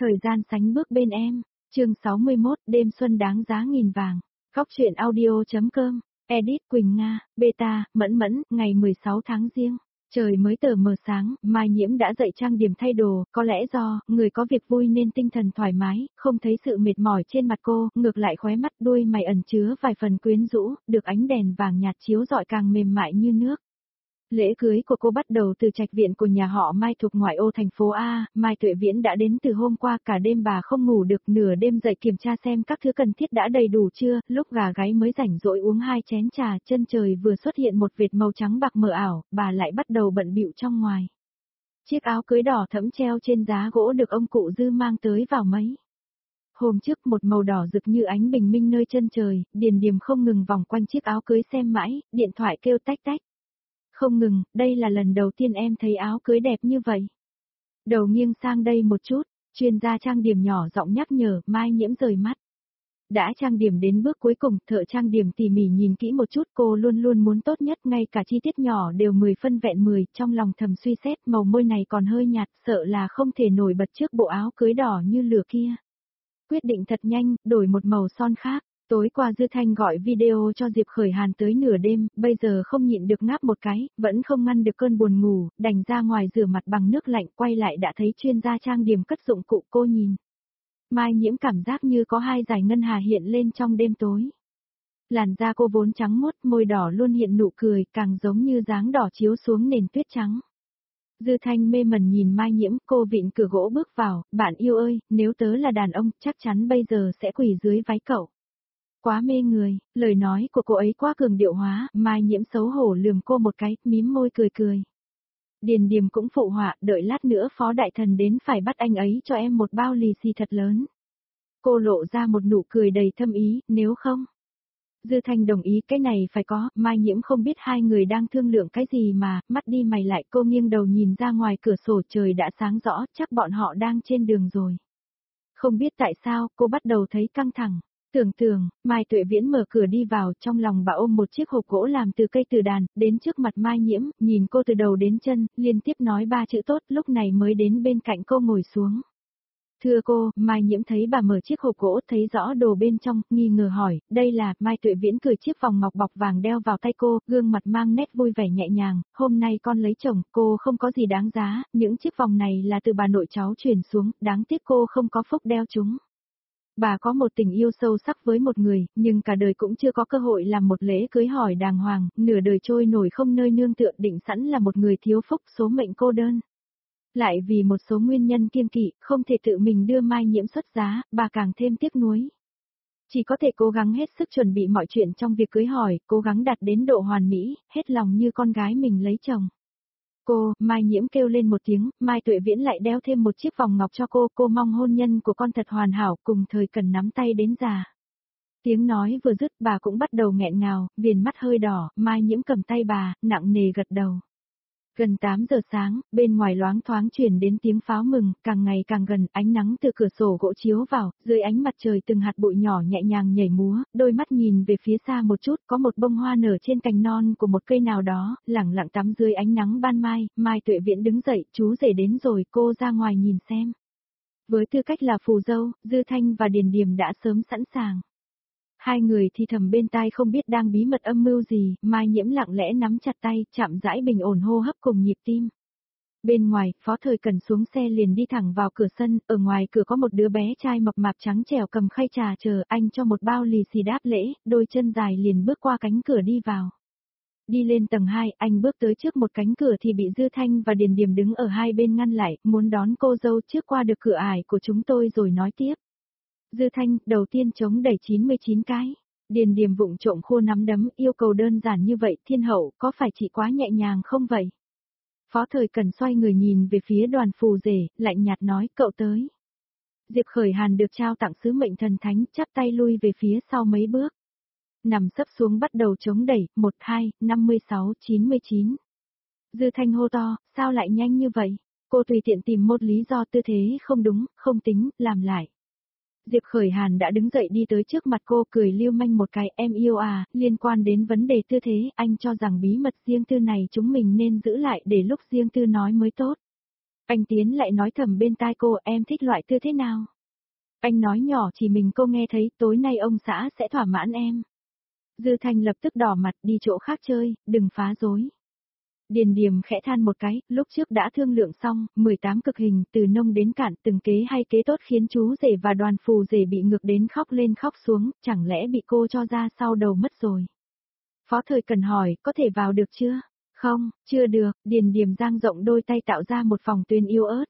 Thời gian sánh bước bên em. Chương 61, đêm xuân đáng giá nghìn vàng. Góc truyện audio.com. Edit Quỳnh Nga, Beta, Mẫn Mẫn, ngày 16 tháng Giêng. Trời mới tờ mờ sáng, Mai Nhiễm đã dậy trang điểm thay đồ, có lẽ do người có việc vui nên tinh thần thoải mái, không thấy sự mệt mỏi trên mặt cô, ngược lại khóe mắt đuôi mày ẩn chứa vài phần quyến rũ, được ánh đèn vàng nhạt chiếu rọi càng mềm mại như nước. Lễ cưới của cô bắt đầu từ trạch viện của nhà họ Mai thuộc ngoại ô thành phố A, Mai Tuệ Viễn đã đến từ hôm qua, cả đêm bà không ngủ được, nửa đêm dậy kiểm tra xem các thứ cần thiết đã đầy đủ chưa, lúc gà gáy mới rảnh rỗi uống 2 chén trà, chân trời vừa xuất hiện một vệt màu trắng bạc mờ ảo, bà lại bắt đầu bận bịu trong ngoài. Chiếc áo cưới đỏ thẫm treo trên giá gỗ được ông cụ Dư mang tới vào mấy hôm trước, một màu đỏ rực như ánh bình minh nơi chân trời, Điền Điềm không ngừng vòng quanh chiếc áo cưới xem mãi, điện thoại kêu tách tách. Không ngừng, đây là lần đầu tiên em thấy áo cưới đẹp như vậy. Đầu nghiêng sang đây một chút, chuyên gia trang điểm nhỏ giọng nhắc nhở, Mai Nhiễm rời mắt. Đã trang điểm đến bước cuối cùng, thợ trang điểm tỉ mỉ nhìn kỹ một chút, cô luôn luôn muốn tốt nhất, ngay cả chi tiết nhỏ đều 10 phân vẹn 10, trong lòng thầm suy xét, màu môi này còn hơi nhạt, sợ là không thể nổi bật trước bộ áo cưới đỏ như lửa kia. Quyết định thật nhanh, đổi một màu son khác. Tối qua Dư Thanh gọi video cho Diệp Khởi Hàn tới nửa đêm, bây giờ không nhịn được ngáp một cái, vẫn không ngăn được cơn buồn ngủ, đành ra ngoài rửa mặt bằng nước lạnh, quay lại đã thấy chuyên gia trang điểm cất dụng cụ. Cô nhìn. Mai Nhiễm cảm giác như có hai dải ngân hà hiện lên trong đêm tối. Làn da cô vốn trắng muốt, môi đỏ luôn hiện nụ cười, càng giống như dáng đỏ chiếu xuống nền tuyết trắng. Dư Thanh mê mẩn nhìn Mai Nhiễm, cô vịn cửa gỗ bước vào, bạn yêu ơi, nếu tớ là đàn ông, chắc chắn bây giờ sẽ quỳ dưới váy cậu. Quá mê người, lời nói của cô ấy quá cường điệu hóa, Mai Nhiễm xấu hổ lườm cô một cái, mím môi cười cười. Điền Điềm cũng phụ họa, đợi lát nữa Phó Đại Thần đến phải bắt anh ấy cho em một bao lì xì thật lớn. Cô lộ ra một nụ cười đầy thâm ý, nếu không. Dư Thanh đồng ý, cái này phải có, Mai Nhiễm không biết hai người đang thương lượng cái gì mà, mắt đi mày lại, cô nghiêng đầu nhìn ra ngoài cửa sổ, trời đã sáng rõ, chắc bọn họ đang trên đường rồi. Không biết tại sao, cô bắt đầu thấy căng thẳng. Tưởng, Mai Tuệ Viễn mở cửa đi vào, trong lòng bà ôm một chiếc hộp gỗ làm từ cây từ đàn, đến trước mặt Mai Nhiễm, nhìn cô từ đầu đến chân, liên tiếp nói 3 chữ tốt, lúc này mới đến bên cạnh cô ngồi xuống. Thưa cô, Mai Nhiễm thấy bà mở chiếc hộp gỗ, thấy rõ đồ bên trong, nghi ngờ hỏi, đây là, Mai Tuệ Viễn cười chiếc vòng ngọc bọc vàng đeo vào tay cô, gương mặt mang nét vui vẻ nhẹ nhàng, hôm nay con lấy chồng, cô không có gì đáng giá, những chiếc vòng này là từ bà nội cháu truyền xuống, đáng tiếc cô không có phúc đeo chúng. Bà có một tình yêu sâu sắc với một người, nhưng cả đời cũng chưa có cơ hội làm một lễ cưới hỏi đàng hoàng, nửa đời trôi nổi không nơi nương tựa, định sẵn là một người thiếu phúc, số mệnh cô đơn. Lại vì một số nguyên nhân kiêng kỵ, không thể tự mình đưa Mai Nhiễm xuất giá, bà càng thêm tiếc nuối. Chỉ có thể cố gắng hết sức chuẩn bị mọi chuyện trong việc cưới hỏi, cố gắng đạt đến độ hoàn mỹ, hết lòng như con gái mình lấy chồng. Cô, Mai Nhiễm kêu lên một tiếng, Mai Tuệ Viễn lại đeo thêm một chiếc vòng ngọc cho cô mong hôn nhân của con thật hoàn hảo, cùng thời cần nắm tay đến già. Tiếng nói vừa dứt, bà cũng bắt đầu nghẹn ngào, viền mắt hơi đỏ, Mai Nhiễm cầm tay bà, nặng nề gật đầu. Gần 8 giờ sáng, bên ngoài loáng thoáng truyền đến tiếng pháo mừng, càng ngày càng gần, ánh nắng từ cửa sổ gỗ chiếu vào, dưới ánh mặt trời từng hạt bụi nhỏ nhẹ nhàng nhảy múa, đôi mắt nhìn về phía xa một chút, có một bông hoa nở trên cành non của một cây nào đó, lẳng lặng tắm dưới ánh nắng ban mai, Mai Tuệ Viễn đứng dậy, chú rể đến rồi, cô ra ngoài nhìn xem. Với tư cách là phù dâu, Dư Thanh và Điền Điềm đã sớm sẵn sàng. Hai người thì thầm bên tai không biết đang bí mật âm mưu gì, Mai Nhiễm lặng lẽ nắm chặt tay, chạm rãi bình ổn hô hấp cùng nhịp tim. Bên ngoài, Phó Thời Cần xuống xe liền đi thẳng vào cửa sân, ở ngoài cửa có một đứa bé trai mập mạp trắng trẻo cầm khay trà chờ, anh cho một bao lì xì đáp lễ, đôi chân dài liền bước qua cánh cửa đi vào. Đi lên tầng 2, anh bước tới trước một cánh cửa thì bị Dư Thanh và Điền Điềm đứng ở hai bên ngăn lại, muốn đón cô dâu trước qua được cửa ải của chúng tôi rồi nói tiếp. Dư Thanh, đầu tiên chống đẩy 99 cái. Điền Điềm vụng trộm khua nắm đấm, yêu cầu đơn giản như vậy, thiên hậu, có phải chị quá nhẹ nhàng không vậy? Phó Thời Cần xoay người nhìn về phía đoàn phù rể, lạnh nhạt nói, cậu tới. Diệp Khởi Hàn được trao tặng sứ mệnh thần thánh, chắp tay lui về phía sau mấy bước. Nằm sấp xuống bắt đầu chống đẩy, 12, 56, 99. Dư Thanh hô to, sao lại nhanh như vậy? Cô tùy tiện tìm một lý do tư thế không đúng, không tính, làm lại. Diệp Khởi Hàn đã đứng dậy đi tới trước mặt cô, cười lưu manh một cái, em yêu à, liên quan đến vấn đề tư thế, anh cho rằng bí mật riêng tư này chúng mình nên giữ lại để lúc riêng tư nói mới tốt. Anh tiến lại nói thầm bên tai cô, em thích loại tư thế nào? Anh nói nhỏ chỉ mình cô nghe thấy, tối nay ông xã sẽ thỏa mãn em. Dư Thanh lập tức đỏ mặt, đi chỗ khác chơi, đừng phá rối. Điền Điềm khẽ than một cái, lúc trước đã thương lượng xong, 18 cực hình, từ nông đến cạn, từng kế hay kế tốt khiến chú rể và đoàn phù rể bị ngược đến khóc lên khóc xuống, chẳng lẽ bị cô cho ra sau đầu mất rồi. Phó Thời Cần hỏi, có thể vào được chưa? Không, chưa được, Điền Điềm dang rộng đôi tay tạo ra một vòng tuyên yêu ớt.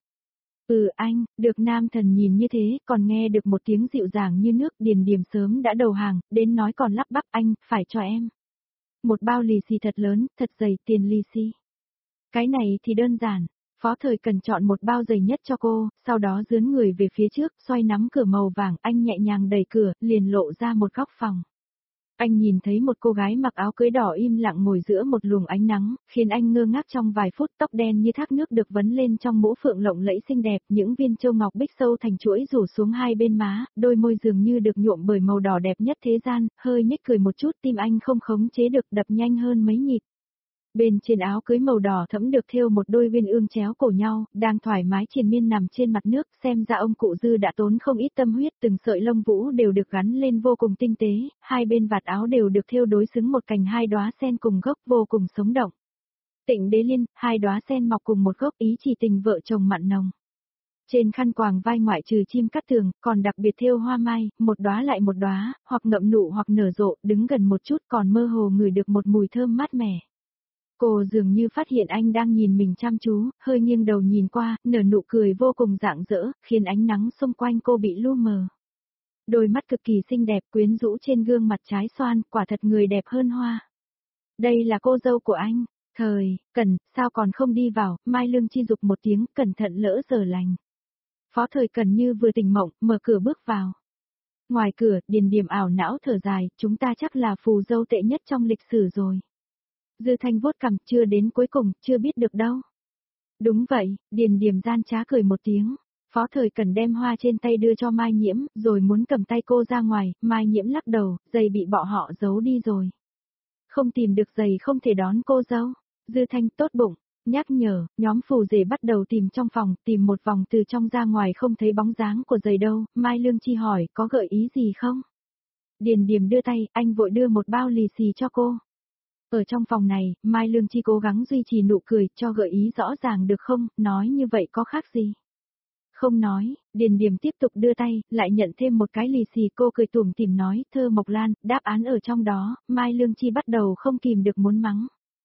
Anh, được nam thần nhìn như thế, còn nghe được một tiếng dịu dàng như nước, Điền Điềm sớm đã đầu hàng, đến nói còn lắp bắp, anh, phải cho em. Một bao lì xì thật lớn, thật dày, tiền lì xì. Cái này thì đơn giản, Phó Thời Cần chọn một bao dày nhất cho cô, sau đó dướn người về phía trước, xoay nắm cửa màu vàng, anh nhẹ nhàng đẩy cửa, liền lộ ra một góc phòng. Anh nhìn thấy một cô gái mặc áo cưới đỏ im lặng ngồi giữa một luồng ánh nắng, khiến anh ngơ ngác trong vài phút, tóc đen như thác nước được vấn lên trong mũ phượng lộng lẫy xinh đẹp, những viên châu ngọc bích sâu thành chuỗi rủ xuống hai bên má, đôi môi dường như được nhuộm bởi màu đỏ đẹp nhất thế gian, hơi nhếch cười một chút, tim anh không khống chế được đập nhanh hơn mấy nhịp. Bên trên áo cưới màu đỏ thẫm được thêu một đôi uyên ương chéo cổ nhau, đang thoải mái triền miên nằm trên mặt nước, xem ra ông cụ Dư đã tốn không ít tâm huyết, từng sợi lông vũ đều được gắn lên vô cùng tinh tế, hai bên vạt áo đều được thêu đối xứng một cành hai đóa sen cùng gốc vô cùng sống động. Tịnh Đế Liên, hai đóa sen mọc cùng một gốc, ý chỉ tình vợ chồng mặn nồng. Trên khăn quàng vai ngoại trừ chim cát tường, còn đặc biệt thêu hoa mai, một đóa lại một đóa, hoặc ngậm nụ hoặc nở rộ, đứng gần một chút còn mơ hồ ngửi được một mùi thơm mát mẻ. Cô dường như phát hiện anh đang nhìn mình chăm chú, hơi nghiêng đầu nhìn qua, nở nụ cười vô cùng rạng rỡ, khiến ánh nắng xung quanh cô bị lu mờ. Đôi mắt cực kỳ xinh đẹp quyến rũ trên gương mặt trái xoan, quả thật người đẹp hơn hoa. Đây là cô dâu của anh, Cần, sao còn không đi vào, Mai Lương chi dục một tiếng, cẩn thận lỡ giờ lành. Phó Thời Cần như vừa tỉnh mộng, mở cửa bước vào. Ngoài cửa, Điền Điềm ảo não thở dài, chúng ta chắc là phù dâu tệ nhất trong lịch sử rồi. Dư Thanh vuốt cằm, chưa đến cuối cùng, chưa biết được đâu. Đúng vậy, Điền Điềm gian trá cười một tiếng. Phó Thời Cần đem hoa trên tay đưa cho Mai Nhiễm, rồi muốn cầm tay cô ra ngoài, Mai Nhiễm lắc đầu, giày bị bọn họ giấu đi rồi. Không tìm được giày không thể đón cô dâu. Dư Thanh tốt bụng, nhắc nhở, nhóm phù rể bắt đầu tìm trong phòng, tìm một vòng từ trong ra ngoài không thấy bóng dáng của giày đâu, Mai Lương Chi hỏi, có gợi ý gì không? Điền Điềm đưa tay, anh vội đưa một bao lì xì cho cô. Ở trong phòng này, Mai Lương Chi cố gắng duy trì nụ cười, cho gợi ý rõ ràng được không, nói như vậy có khác gì? Không nói, Điền Điềm tiếp tục đưa tay, lại nhận thêm một cái lì xì, cô cười tủm tỉm nói, thơ Mộc Lan, đáp án ở trong đó, Mai Lương Chi bắt đầu không kìm được muốn mắng.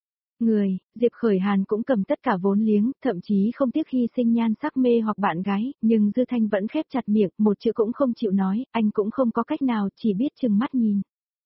Diệp Khởi Hàn cũng cầm tất cả vốn liếng, thậm chí không tiếc hy sinh nhan sắc mê hoặc bạn gái, nhưng Dư Thanh vẫn khép chặt miệng, một chữ cũng không chịu nói, anh cũng không có cách nào, chỉ biết chừng mắt nhìn.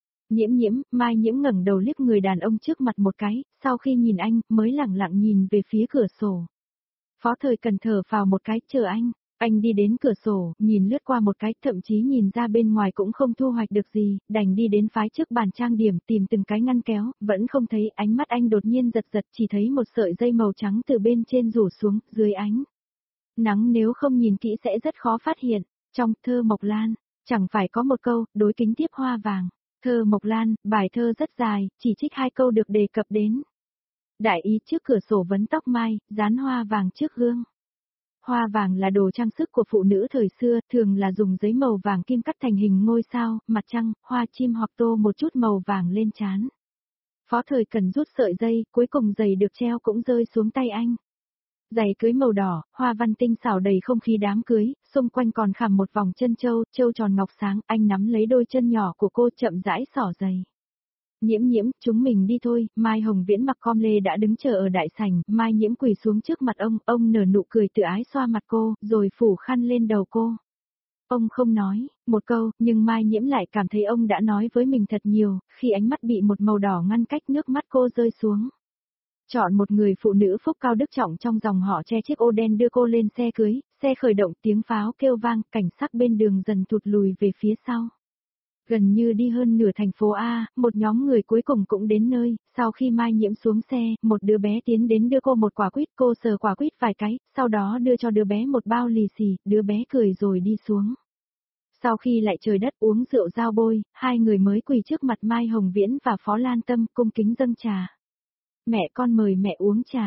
Mai Nhiễm ngẩng đầu liếc người đàn ông trước mặt một cái, sau khi nhìn anh, mới lẳng lặng nhìn về phía cửa sổ. Phó Thời Cần thở phào một cái, chờ anh đi đến cửa sổ, nhìn lướt qua một cái, thậm chí nhìn ra bên ngoài cũng không thu hoạch được gì, đành đi đến phái trước bàn trang điểm, tìm từng cái ngăn kéo, vẫn không thấy, ánh mắt anh đột nhiên giật giật, chỉ thấy một sợi dây màu trắng từ bên trên rủ xuống, dưới ánh nắng nếu không nhìn kỹ sẽ rất khó phát hiện, trong thơ Mộc Lan, chẳng phải có một câu, đối kính tiếp hoa vàng. Thơ Mộc Lan, bài thơ rất dài, chỉ trích 2 câu được đề cập đến. Đại ý trước cửa sổ vấn tóc mai, dán hoa vàng trước gương. Hoa vàng là đồ trang sức của phụ nữ thời xưa, thường là dùng giấy màu vàng kim cắt thành hình ngôi sao, mặt trăng, hoa chim hoặc tô một chút màu vàng lên trán. Phó Thời Cần rút sợi dây, cuối cùng giày được treo cũng rơi xuống tay anh. Giày cưới màu đỏ, hoa văn tinh xảo đầy không khí đám cưới, xung quanh còn khảm một vòng chân châu tròn ngọc sáng, anh nắm lấy đôi chân nhỏ của cô chậm rãi xỏ giày. Nhiễm, chúng mình đi thôi, Mai Hồng Viễn mặc com lê đã đứng chờ ở đại sảnh, Mai Nhiễm quỳ xuống trước mặt ông nở nụ cười tự ái xoa mặt cô, rồi phủ khăn lên đầu cô. Ông không nói một câu, nhưng Mai Nhiễm lại cảm thấy ông đã nói với mình thật nhiều, khi ánh mắt bị một màu đỏ ngăn cách nước mắt cô rơi xuống. Chọn một người phụ nữ phúc cao đức trọng trong dòng họ che chiếc ô đen đưa cô lên xe cưới, xe khởi động tiếng pháo kêu vang, cảnh sắc bên đường dần thụt lùi về phía sau. Gần như đi hơn nửa thành phố A, một nhóm người cuối cùng cũng đến nơi, sau khi Mai Nhiễm xuống xe, một đứa bé tiến đến đưa cô một quả quýt, cô sờ quả quýt vài cái, sau đó đưa cho đứa bé một bao lì xì, đứa bé cười rồi đi xuống. Sau khi lại trời đất uống rượu giao bôi, hai người mới quỳ trước mặt Mai Hồng Viễn và Phó Lan Tâm cung kính dâng trà. Mẹ con mời mẹ uống trà.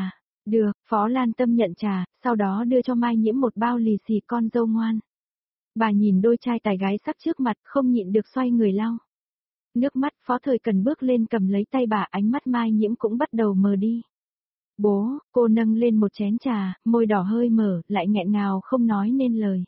Được, Phó Lan Tâm nhận trà, sau đó đưa cho Mai Nhiễm một bao lì xì con dâu ngoan. Bà nhìn đôi trai tài gái sắp trước mặt không nhịn được xoay người lau. Nước mắt Phó Thời Cần bước lên cầm lấy tay bà, ánh mắt Mai Nhiễm cũng bắt đầu mờ đi. Bố, cô nâng lên một chén trà, môi đỏ hơi mở, lại nghẹn ngào không nói nên lời.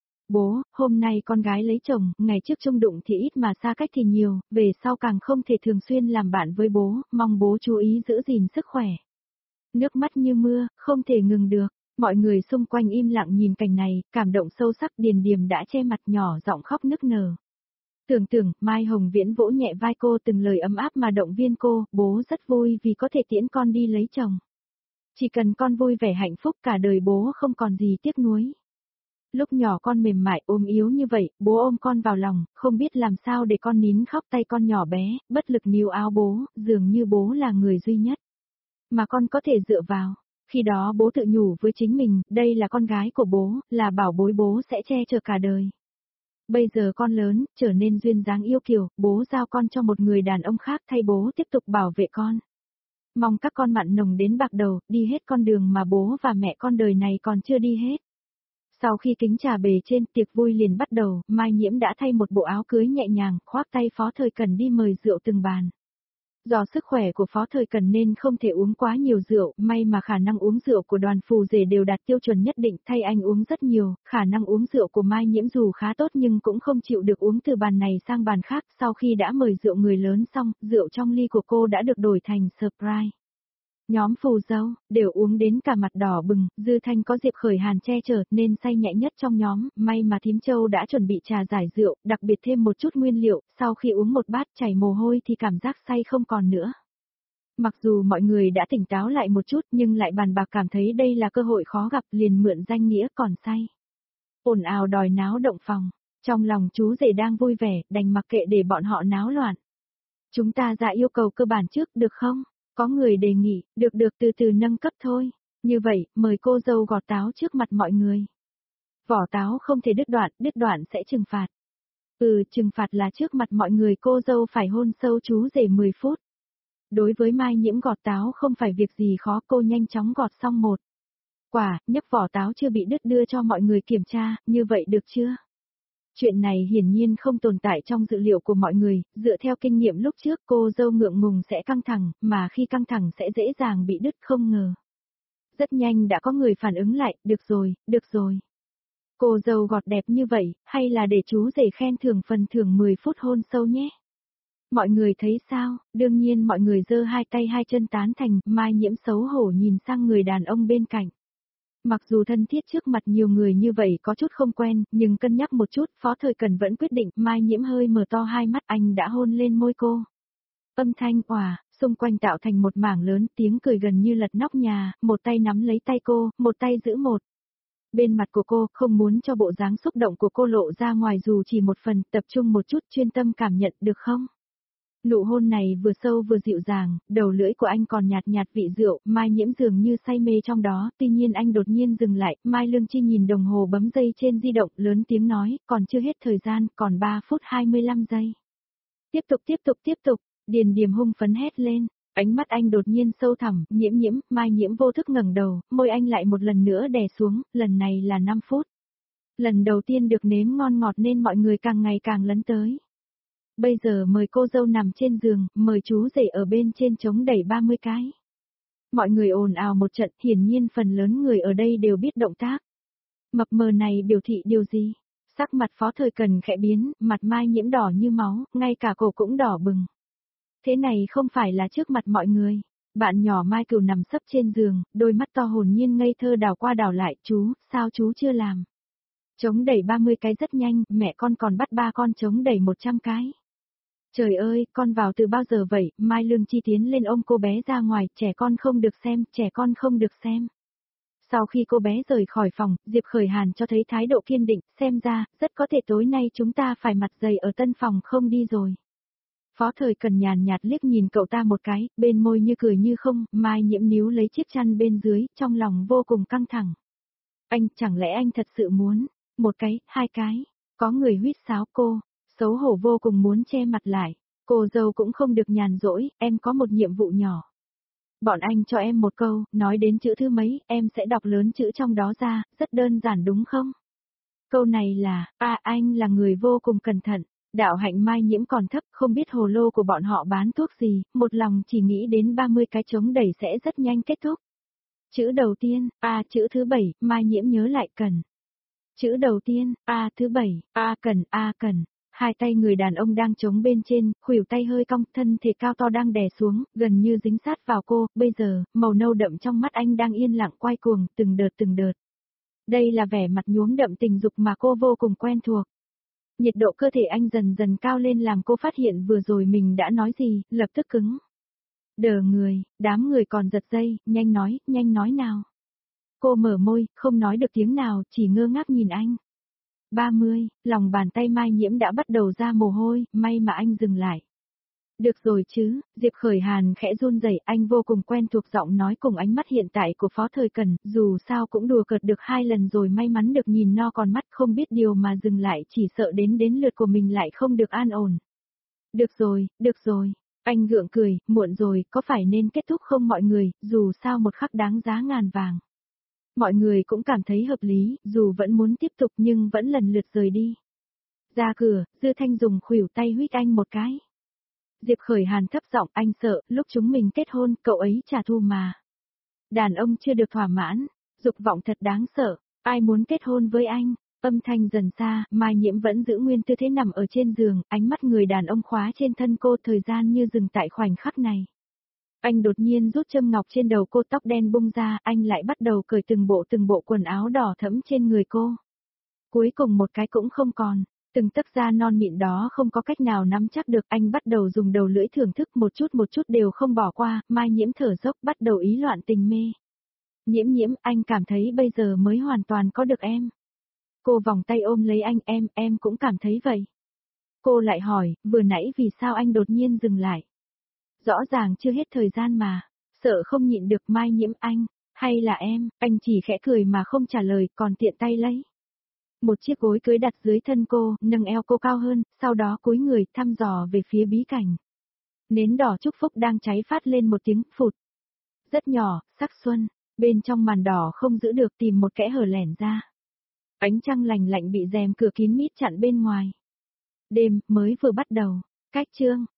Bố, hôm nay con gái lấy chồng, ngày trước chung đụng thì ít mà xa cách thì nhiều, về sau càng không thể thường xuyên làm bạn với bố, mong bố chú ý giữ gìn sức khỏe. Nước mắt như mưa, không thể ngừng được. Mọi người xung quanh im lặng nhìn cảnh này, cảm động sâu sắc. Điền Điềm đã che mặt nhỏ giọng khóc nức nở. Tưởng, Mai Hồng Viễn vỗ nhẹ vai cô, từng lời ấm áp mà động viên cô, bố rất vui vì có thể tiễn con đi lấy chồng. Chỉ cần con vui vẻ hạnh phúc cả đời bố không còn gì tiếc nuối. Lúc nhỏ con mềm mại ôm yếu như vậy, bố ôm con vào lòng, không biết làm sao để con nín khóc, tay con nhỏ bé, bất lực níu áo bố, dường như bố là người duy nhất mà con có thể dựa vào. Khi đó bố tự nhủ với chính mình, đây là con gái của bố, là bảo bối bố sẽ che chở cả đời. Bây giờ con lớn, trở nên duyên dáng yêu kiều, bố giao con cho một người đàn ông khác thay bố tiếp tục bảo vệ con. Mong các con mặn nồng đến bạc đầu, đi hết con đường mà bố và mẹ con đời này còn chưa đi hết. Sau khi kính trà bề trên, tiệc vui liền bắt đầu, Mai Nhiễm đã thay một bộ áo cưới nhẹ nhàng, khoác tay Phó Thời Cần đi mời rượu từng bàn. Do sức khỏe của Phó Thời Cần nên không thể uống quá nhiều rượu, may mà khả năng uống rượu của Đoàn Phù Rể đều đạt tiêu chuẩn nhất định, thay anh uống rất nhiều, khả năng uống rượu của Mai Nhiễm dù khá tốt nhưng cũng không chịu được uống từ bàn này sang bàn khác, sau khi đã mời rượu người lớn xong, rượu trong ly của cô đã được đổi thành surprise. Nhóm phù dâu, đều uống đến cả mặt đỏ bừng, Dư Thanh có Diệp Khởi Hàn che chở nên say nhẹ nhất trong nhóm, may mà Thím Châu đã chuẩn bị trà giải rượu, đặc biệt thêm một chút nguyên liệu, sau khi uống một bát chảy mồ hôi thì cảm giác say không còn nữa. Mặc dù mọi người đã tỉnh táo lại một chút nhưng lại bàn bạc cảm thấy đây là cơ hội khó gặp liền mượn danh nghĩa còn say. Ồn ào đòi náo động phòng, trong lòng chú rể đang vui vẻ, đành mặc kệ để bọn họ náo loạn. Chúng ta ra yêu cầu cơ bản trước được không? Có người đề nghị, được từ từ nâng cấp thôi. Như vậy, mời cô dâu gọt táo trước mặt mọi người. Vỏ táo không thể đứt đoạn sẽ trừng phạt. Trừng phạt là trước mặt mọi người cô dâu phải hôn sâu chú rể 10 phút. Đối với Mai Nhiễm gọt táo không phải việc gì khó, cô nhanh chóng gọt xong một quả, nhấc vỏ táo chưa bị đứt đưa cho mọi người kiểm tra, như vậy được chưa? Chuyện này hiển nhiên không tồn tại trong dự liệu của mọi người, dựa theo kinh nghiệm lúc trước cô dâu ngượng ngùng sẽ căng thẳng, mà khi căng thẳng sẽ dễ dàng bị đứt không ngờ. Rất nhanh đã có người phản ứng lại, được rồi. Cô dâu gọt đẹp như vậy, hay là để chú rể khen thưởng phần thưởng 10 phút hôn sâu nhé. Mọi người thấy sao, đương nhiên mọi người giơ hai tay hai chân tán thành, Mai Nhiễm xấu hổ nhìn sang người đàn ông bên cạnh. Mặc dù thân thiết trước mặt nhiều người như vậy có chút không quen, nhưng cân nhắc một chút, Phó Thời Cần vẫn quyết định, Mai Nhiễm hơi mở to hai mắt, anh đã hôn lên môi cô. Âm thanh òa, xung quanh tạo thành một mảng lớn, tiếng cười gần như lật nóc nhà, một tay nắm lấy tay cô, một tay giữ một bên mặt của cô, không muốn cho bộ dáng xúc động của cô lộ ra ngoài dù chỉ một phần, tập trung một chút chuyên tâm cảm nhận được không? Nụ hôn này vừa sâu vừa dịu dàng, đầu lưỡi của anh còn nhạt nhạt vị rượu, Mai Nhiễm dường như say mê trong đó, tuy nhiên anh đột nhiên dừng lại, Mai Lương Chi nhìn đồng hồ bấm giây trên di động, lớn tiếng nói, còn chưa hết thời gian, còn 3 phút 25 giây. Tiếp tục, Điền Điềm hung phấn hét lên, ánh mắt anh đột nhiên sâu thẳm, Nhiễm, Mai Nhiễm vô thức ngẩng đầu, môi anh lại một lần nữa đè xuống, lần này là 5 phút. Lần đầu tiên được nếm ngon ngọt nên mọi người càng ngày càng lấn tới. Bây giờ mời cô dâu nằm trên giường, mời chú rể ở bên trên chống đẩy 30 cái. Mọi người ồn ào một trận, hiển nhiên phần lớn người ở đây đều biết động tác. Mập mờ này biểu thị điều gì? Sắc mặt Phó Thời Cần khẽ biến, mặt Mai Nhiễm đỏ như máu, ngay cả cổ cũng đỏ bừng. Thế này không phải là trước mặt mọi người. Bạn nhỏ Mai Cửu nằm sấp trên giường, đôi mắt to hồn nhiên ngây thơ đảo qua đảo lại, chú, sao chú chưa làm? Chống đẩy 30 cái rất nhanh, mẹ con còn bắt ba con chống đẩy 100 cái. Trời ơi, con vào từ bao giờ vậy? Mai Lương Chi tiến lên ôm cô bé ra ngoài, trẻ con không được xem. Sau khi cô bé rời khỏi phòng, Diệp Khởi Hàn cho thấy thái độ kiên định, xem ra, rất có thể tối nay chúng ta phải mặt dày ở tân phòng không đi rồi. Phó Thời Cần nhàn nhạt liếc nhìn cậu ta một cái, bên môi như cười như không, Mai Nhiễm níu lấy chiếc chăn bên dưới, trong lòng vô cùng căng thẳng. Chẳng lẽ anh thật sự muốn, một cái, hai cái, có người huýt sáo cô. Xấu hổ vô cùng muốn che mặt lại, cô dâu cũng không được nhàn rỗi, em có một nhiệm vụ nhỏ. Bọn anh cho em một câu, nói đến chữ thứ mấy, em sẽ đọc lớn chữ trong đó ra, rất đơn giản đúng không? Câu này là, anh là người vô cùng cẩn thận. Đạo hạnh Mai Nhiễm còn thấp, không biết hồ lô của bọn họ bán thuốc gì, một lòng chỉ nghĩ đến 30 cái trống đẩy sẽ rất nhanh kết thúc. Chữ đầu tiên, chữ thứ 7, Mai Nhiễm nhớ lại cần. Chữ đầu tiên, thứ 7, cần. Hai tay người đàn ông đang chống bên trên, khuỷu tay hơi cong, thân thể cao to đang đè xuống, gần như dính sát vào cô, bây giờ, màu nâu đậm trong mắt anh đang yên lặng quay cuồng, từng đợt. Đây là vẻ mặt nhuốm đậm tình dục mà cô vô cùng quen thuộc. Nhiệt độ cơ thể anh dần dần cao lên làm cô phát hiện vừa rồi mình đã nói gì, lập tức cứng. Đờ người, đám người còn giật dây, nhanh nói nào. Cô mở môi, không nói được tiếng nào, chỉ ngơ ngác nhìn anh. 30, lòng bàn tay Mai Nhiễm đã bắt đầu ra mồ hôi, may mà anh dừng lại. Được rồi chứ, Diệp Khởi Hàn khẽ run rẩy, anh vô cùng quen thuộc giọng nói cùng ánh mắt hiện tại của Phó Thời Cần, dù sao cũng đùa cợt được 2 lần rồi may mắn được nhìn no con mắt không biết điều mà dừng lại chỉ sợ đến lượt của mình lại không được an ổn. Được rồi, anh gượng cười, muộn rồi, có phải nên kết thúc không mọi người, dù sao một khắc đáng giá ngàn vàng. Mọi người cũng cảm thấy hợp lý, dù vẫn muốn tiếp tục nhưng vẫn lần lượt rời đi. Ra cửa, Dư Thanh dùng khuỷu tay huýt anh một cái. Diệp Khởi Hàn thấp giọng, anh sợ, lúc chúng mình kết hôn, cậu ấy trả thù mà. Đàn ông chưa được thỏa mãn, dục vọng thật đáng sợ, ai muốn kết hôn với anh? Âm thanh dần xa, Mai Nhiễm vẫn giữ nguyên tư thế nằm ở trên giường, ánh mắt người đàn ông khóa trên thân cô, thời gian như dừng tại khoảnh khắc này. Anh đột nhiên rút châm ngọc trên đầu cô, tóc đen bung ra, anh lại bắt đầu cởi từng bộ quần áo đỏ thẫm trên người cô. Cuối cùng một cái cũng không còn, từng tấc da non mịn đó không có cách nào nắm chắc được, anh bắt đầu dùng đầu lưỡi thưởng thức một chút đều không bỏ qua, Mai Nhiễm thở dốc bắt đầu ý loạn tình mê. Nhiễm, anh cảm thấy bây giờ mới hoàn toàn có được em. Cô vòng tay ôm lấy anh, em cũng cảm thấy vậy. Cô lại hỏi, vừa nãy vì sao anh đột nhiên dừng lại? Rõ ràng chưa hết thời gian mà, sợ không nhịn được Mai Nhiễm anh, hay là em, anh chỉ khẽ cười mà không trả lời, còn tiện tay lấy. Một chiếc gối cưới đặt dưới thân cô, nâng eo cô cao hơn, sau đó cúi người thăm dò về phía bí cảnh. Nến đỏ chúc phúc đang cháy phát lên một tiếng phụt. Rất nhỏ, sắc xuân, bên trong màn đỏ không giữ được tìm một kẽ hở lẻn ra. Ánh trăng lành lạnh bị rèm cửa kín mít chặn bên ngoài. Đêm mới vừa bắt đầu, cách chương.